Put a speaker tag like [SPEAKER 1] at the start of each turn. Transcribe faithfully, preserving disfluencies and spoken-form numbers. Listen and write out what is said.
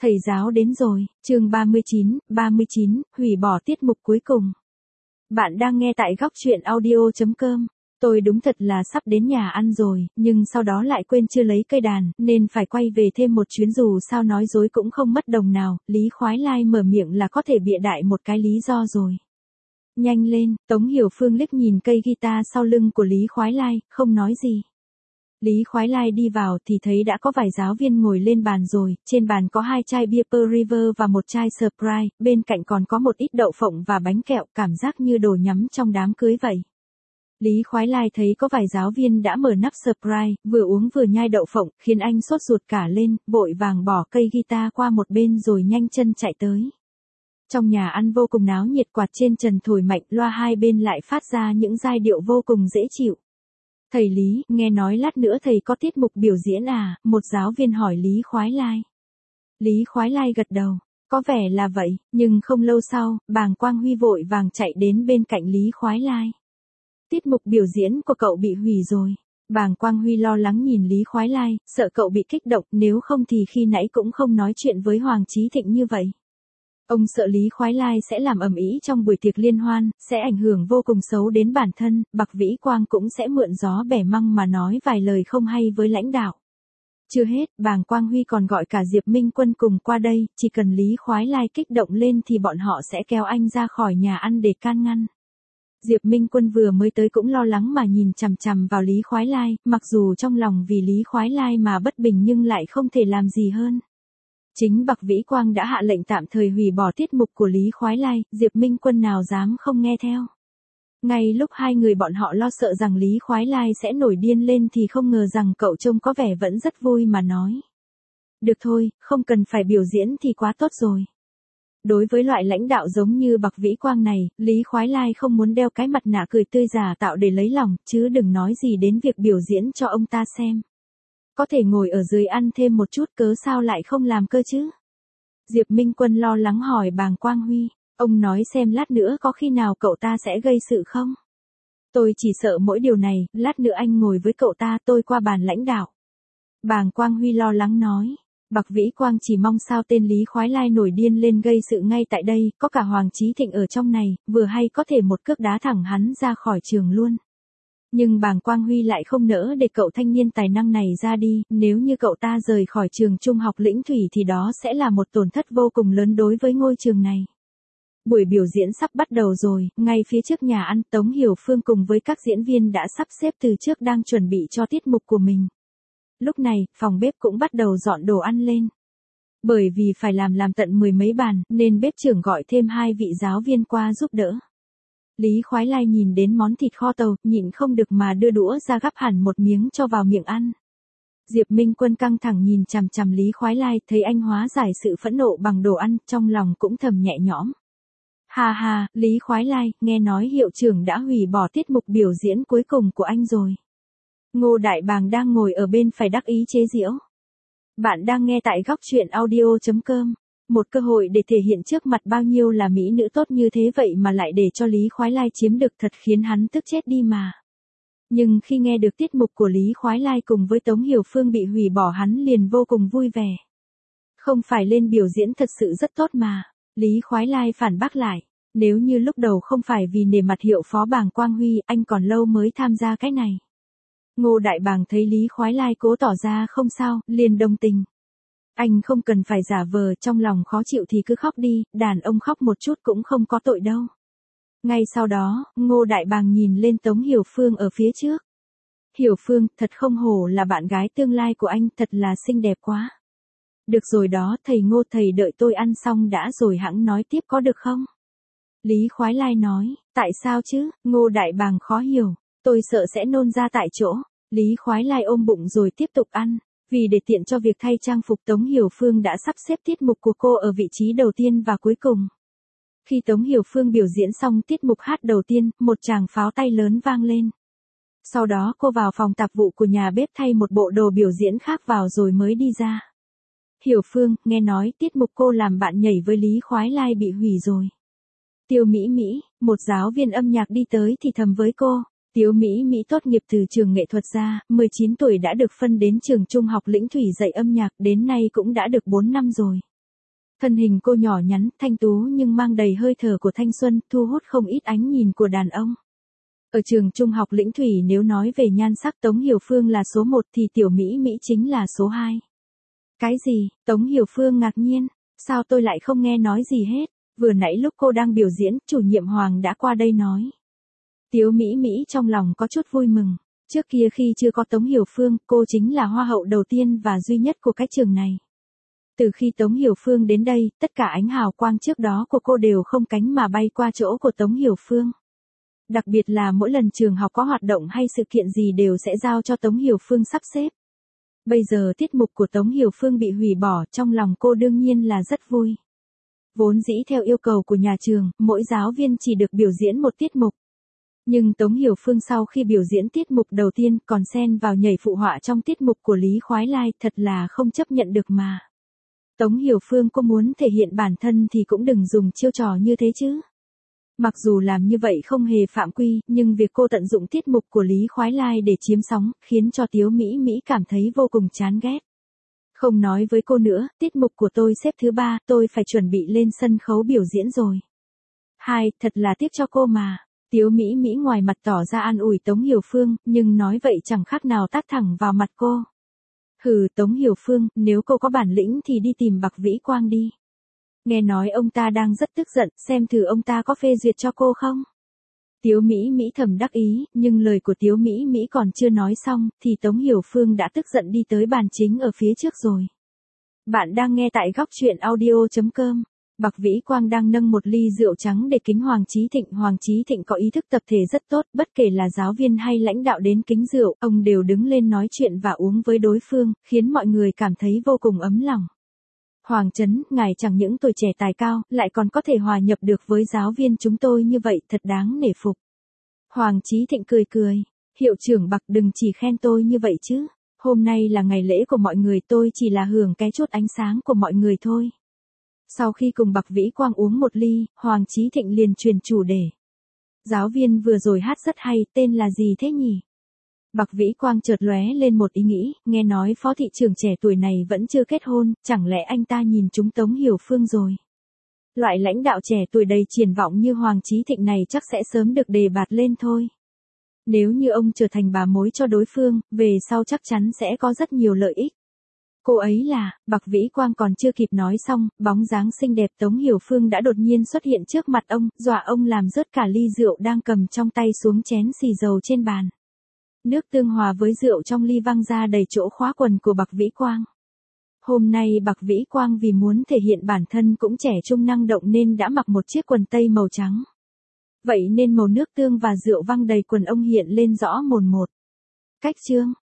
[SPEAKER 1] Thầy giáo đến rồi, chương ba mươi chín, ba mươi chín, hủy bỏ tiết mục cuối cùng. Bạn đang nghe tại góc truyện audio chấm com. Tôi đúng thật là sắp đến nhà ăn rồi, nhưng sau đó lại quên chưa lấy cây đàn, nên phải quay về thêm một chuyến dù sao nói dối cũng không mất đồng nào, Lý Khoái Lai mở miệng là có thể bịa đại một cái lý do rồi. Nhanh lên, Tống Hiểu Phương liếc nhìn cây guitar sau lưng của Lý Khoái Lai, không nói gì. Lý Khoái Lai đi vào thì thấy đã có vài giáo viên ngồi lên bàn rồi, trên bàn có hai chai bia Per River và một chai Sprite, bên cạnh còn có một ít đậu phộng và bánh kẹo, cảm giác như đồ nhắm trong đám cưới vậy. Lý Khoái Lai thấy có vài giáo viên đã mở nắp Sprite, vừa uống vừa nhai đậu phộng, khiến anh sốt ruột cả lên, vội vàng bỏ cây guitar qua một bên rồi nhanh chân chạy tới. Trong nhà ăn vô cùng náo nhiệt, quạt trên trần thổi mạnh, loa hai bên lại phát ra những giai điệu vô cùng dễ chịu. Thầy Lý, nghe nói lát nữa thầy có tiết mục biểu diễn à, một giáo viên hỏi Lý Khoái Lai. Lý Khoái Lai gật đầu, có vẻ là vậy, nhưng không lâu sau, Bàng Quang Huy vội vàng chạy đến bên cạnh Lý Khoái Lai. Tiết mục biểu diễn của cậu bị hủy rồi. Bàng Quang Huy lo lắng nhìn Lý Khoái Lai, sợ cậu bị kích động, nếu không thì khi nãy cũng không nói chuyện với Hoàng Chí Thịnh như vậy. Ông sợ Lý Khoái Lai sẽ làm ầm ĩ trong buổi tiệc liên hoan, sẽ ảnh hưởng vô cùng xấu đến bản thân, Bạc Vĩ Quang cũng sẽ mượn gió bẻ măng mà nói vài lời không hay với lãnh đạo. Chưa hết, Bàng Quang Huy còn gọi cả Diệp Minh Quân cùng qua đây, chỉ cần Lý Khoái Lai kích động lên thì bọn họ sẽ kéo anh ra khỏi nhà ăn để can ngăn. Diệp Minh Quân vừa mới tới cũng lo lắng mà nhìn chằm chằm vào Lý Khoái Lai, mặc dù trong lòng vì Lý Khoái Lai mà bất bình nhưng lại không thể làm gì hơn. Chính Bạc Vĩ Quang đã hạ lệnh tạm thời hủy bỏ tiết mục của Lý Khoái Lai, Diệp Minh Quân nào dám không nghe theo. Ngay lúc hai người bọn họ lo sợ rằng Lý Khoái Lai sẽ nổi điên lên thì không ngờ rằng cậu trông có vẻ vẫn rất vui mà nói. Được thôi, không cần phải biểu diễn thì quá tốt rồi. Đối với loại lãnh đạo giống như Bạc Vĩ Quang này, Lý Khoái Lai không muốn đeo cái mặt nạ cười tươi giả tạo để lấy lòng, chứ đừng nói gì đến việc biểu diễn cho ông ta xem. Có thể ngồi ở dưới ăn thêm một chút, cớ sao lại không làm cơ chứ? Diệp Minh Quân lo lắng hỏi Bàng Quang Huy, ông nói xem lát nữa có khi nào cậu ta sẽ gây sự không? Tôi chỉ sợ mỗi điều này, lát nữa anh ngồi với cậu ta tôi qua bàn lãnh đạo. Bàng Quang Huy lo lắng nói. Bạc Vĩ Quang chỉ mong sao tên Lý Khoái Lai nổi điên lên gây sự ngay tại đây, có cả Hoàng Chí Thịnh ở trong này, vừa hay có thể một cước đá thẳng hắn ra khỏi trường luôn. Nhưng Bàng Quang Huy lại không nỡ để cậu thanh niên tài năng này ra đi, nếu như cậu ta rời khỏi trường trung học Lĩnh Thủy thì đó sẽ là một tổn thất vô cùng lớn đối với ngôi trường này. Buổi biểu diễn sắp bắt đầu rồi, ngay phía trước nhà ăn Tống Hiểu Phương cùng với các diễn viên đã sắp xếp từ trước đang chuẩn bị cho tiết mục của mình. Lúc này, phòng bếp cũng bắt đầu dọn đồ ăn lên. Bởi vì phải làm làm tận mười mấy bàn, nên bếp trưởng gọi thêm hai vị giáo viên qua giúp đỡ. Lý Khoái Lai nhìn đến món thịt kho tàu, nhịn không được mà đưa đũa ra gắp hẳn một miếng cho vào miệng ăn. Diệp Minh Quân căng thẳng nhìn chằm chằm Lý Khoái Lai, thấy anh hóa giải sự phẫn nộ bằng đồ ăn, trong lòng cũng thầm nhẹ nhõm. Hà hà, Lý Khoái Lai, nghe nói hiệu trưởng đã hủy bỏ tiết mục biểu diễn cuối cùng của anh rồi. Ngô Đại Bàng đang ngồi ở bên phải đắc ý chế giễu. Bạn đang nghe tại góc truyện audio chấm com. Một cơ hội để thể hiện trước mặt bao nhiêu là mỹ nữ tốt như thế vậy mà lại để cho Lý Khoái Lai chiếm được thật khiến hắn tức chết đi mà. Nhưng khi nghe được tiết mục của Lý Khoái Lai cùng với Tống Hiểu Phương bị hủy bỏ hắn liền vô cùng vui vẻ. Không phải lên biểu diễn thật sự rất tốt mà. Lý Khoái Lai phản bác lại. Nếu như lúc đầu không phải vì nể mặt hiệu phó Bàng Quang Huy anh còn lâu mới tham gia cái này. Ngô Đại Bàng thấy Lý Khoái Lai cố tỏ ra không sao, liền đồng tình. Anh không cần phải giả vờ, trong lòng khó chịu thì cứ khóc đi, đàn ông khóc một chút cũng không có tội đâu. Ngay sau đó, Ngô Đại Bàng nhìn lên Tống Hiểu Phương ở phía trước. Hiểu Phương, thật không hổ là bạn gái tương lai của anh, thật là xinh đẹp quá. Được rồi đó, thầy Ngô thầy đợi tôi ăn xong đã rồi hẵng nói tiếp có được không? Lý Khoái Lai nói, tại sao chứ? Ngô Đại Bàng khó hiểu, tôi sợ sẽ nôn ra tại chỗ. Lý Khoái Lai ôm bụng rồi tiếp tục ăn. Vì để tiện cho việc thay trang phục Tống Hiểu Phương đã sắp xếp tiết mục của cô ở vị trí đầu tiên và cuối cùng. Khi Tống Hiểu Phương biểu diễn xong tiết mục hát đầu tiên, một tràng pháo tay lớn vang lên. Sau đó cô vào phòng tạp vụ của nhà bếp thay một bộ đồ biểu diễn khác vào rồi mới đi ra. Hiểu Phương, nghe nói tiết mục cô làm bạn nhảy với Lý Khoái Lai bị hủy rồi. Tiêu Mỹ Mỹ, một giáo viên âm nhạc đi tới thì thầm với cô. Tiếu Mỹ Mỹ tốt nghiệp từ trường nghệ thuật ra, mười chín tuổi đã được phân đến trường trung học Lĩnh Thủy dạy âm nhạc, đến nay cũng đã được bốn năm rồi. Thân hình cô nhỏ nhắn, thanh tú nhưng mang đầy hơi thở của thanh xuân, thu hút không ít ánh nhìn của đàn ông. Ở trường trung học Lĩnh Thủy nếu nói về nhan sắc Tống Hiểu Phương là số một thì Tiểu Mỹ Mỹ chính là số hai. Cái gì? Tống Hiểu Phương ngạc nhiên. Sao tôi lại không nghe nói gì hết? Vừa nãy lúc cô đang biểu diễn, chủ nhiệm Hoàng đã qua đây nói. Tiểu Mỹ Mỹ trong lòng có chút vui mừng. Trước kia khi chưa có Tống Hiểu Phương, cô chính là hoa hậu đầu tiên và duy nhất của cái trường này. Từ khi Tống Hiểu Phương đến đây, tất cả ánh hào quang trước đó của cô đều không cánh mà bay qua chỗ của Tống Hiểu Phương. Đặc biệt là mỗi lần trường học có hoạt động hay sự kiện gì đều sẽ giao cho Tống Hiểu Phương sắp xếp. Bây giờ tiết mục của Tống Hiểu Phương bị hủy bỏ, trong lòng cô đương nhiên là rất vui. Vốn dĩ theo yêu cầu của nhà trường, mỗi giáo viên chỉ được biểu diễn một tiết mục. Nhưng Tống Hiểu Phương sau khi biểu diễn tiết mục đầu tiên còn xen vào nhảy phụ họa trong tiết mục của Lý Khoái Lai, thật là không chấp nhận được mà. Tống Hiểu Phương cô muốn thể hiện bản thân thì cũng đừng dùng chiêu trò như thế chứ. Mặc dù làm như vậy không hề phạm quy, nhưng việc cô tận dụng tiết mục của Lý Khoái Lai để chiếm sóng, khiến cho Tiếu Mỹ Mỹ cảm thấy vô cùng chán ghét. Không nói với cô nữa, tiết mục của tôi xếp thứ ba, tôi phải chuẩn bị lên sân khấu biểu diễn rồi. Hai, thật là tiếc cho cô mà. Tiếu Mỹ Mỹ ngoài mặt tỏ ra an ủi Tống Hiểu Phương, nhưng nói vậy chẳng khác nào tát thẳng vào mặt cô. Hừ, Tống Hiểu Phương, nếu cô có bản lĩnh thì đi tìm Bạc Vĩ Quang đi. Nghe nói ông ta đang rất tức giận, xem thử ông ta có phê duyệt cho cô không? Tiếu Mỹ Mỹ thầm đắc ý, nhưng lời của Tiếu Mỹ Mỹ còn chưa nói xong, thì Tống Hiểu Phương đã tức giận đi tới bàn chính ở phía trước rồi. Bạn đang nghe tại góc truyện audio chấm com. Bạc Vĩ Quang đang nâng một ly rượu trắng để kính Hoàng Chí Thịnh. Hoàng Chí Thịnh có ý thức tập thể rất tốt, bất kể là giáo viên hay lãnh đạo đến kính rượu, ông đều đứng lên nói chuyện và uống với đối phương, khiến mọi người cảm thấy vô cùng ấm lòng. Hoàng Trấn, ngài chẳng những tuổi trẻ tài cao, lại còn có thể hòa nhập được với giáo viên chúng tôi như vậy, thật đáng nể phục. Hoàng Chí Thịnh cười cười, hiệu trưởng Bạc đừng chỉ khen tôi như vậy chứ, hôm nay là ngày lễ của mọi người, tôi chỉ là hưởng cái chút ánh sáng của mọi người thôi. Sau khi cùng Bạc Vĩ Quang uống một ly, Hoàng Chí Thịnh liền truyền chủ đề. Giáo viên vừa rồi hát rất hay, tên là gì thế nhỉ? Bạc Vĩ Quang chợt lóe lên một ý nghĩ, nghe nói phó thị trưởng trẻ tuổi này vẫn chưa kết hôn, chẳng lẽ anh ta nhìn trúng Tống Hiểu Phương rồi? Loại lãnh đạo trẻ tuổi đầy triển vọng như Hoàng Chí Thịnh này chắc sẽ sớm được đề bạt lên thôi. Nếu như ông trở thành bà mối cho đối phương, về sau chắc chắn sẽ có rất nhiều lợi ích. Cô ấy là, Bạc Vĩ Quang còn chưa kịp nói xong, bóng dáng xinh đẹp Tống Hiểu Phương đã đột nhiên xuất hiện trước mặt ông, dọa ông làm rớt cả ly rượu đang cầm trong tay xuống chén xì dầu trên bàn. Nước tương hòa với rượu trong ly văng ra đầy chỗ khóa quần của Bạc Vĩ Quang. Hôm nay Bạc Vĩ Quang vì muốn thể hiện bản thân cũng trẻ trung năng động nên đã mặc một chiếc quần tây màu trắng. Vậy nên màu nước tương và rượu văng đầy quần ông hiện lên rõ mồn một. Cách chương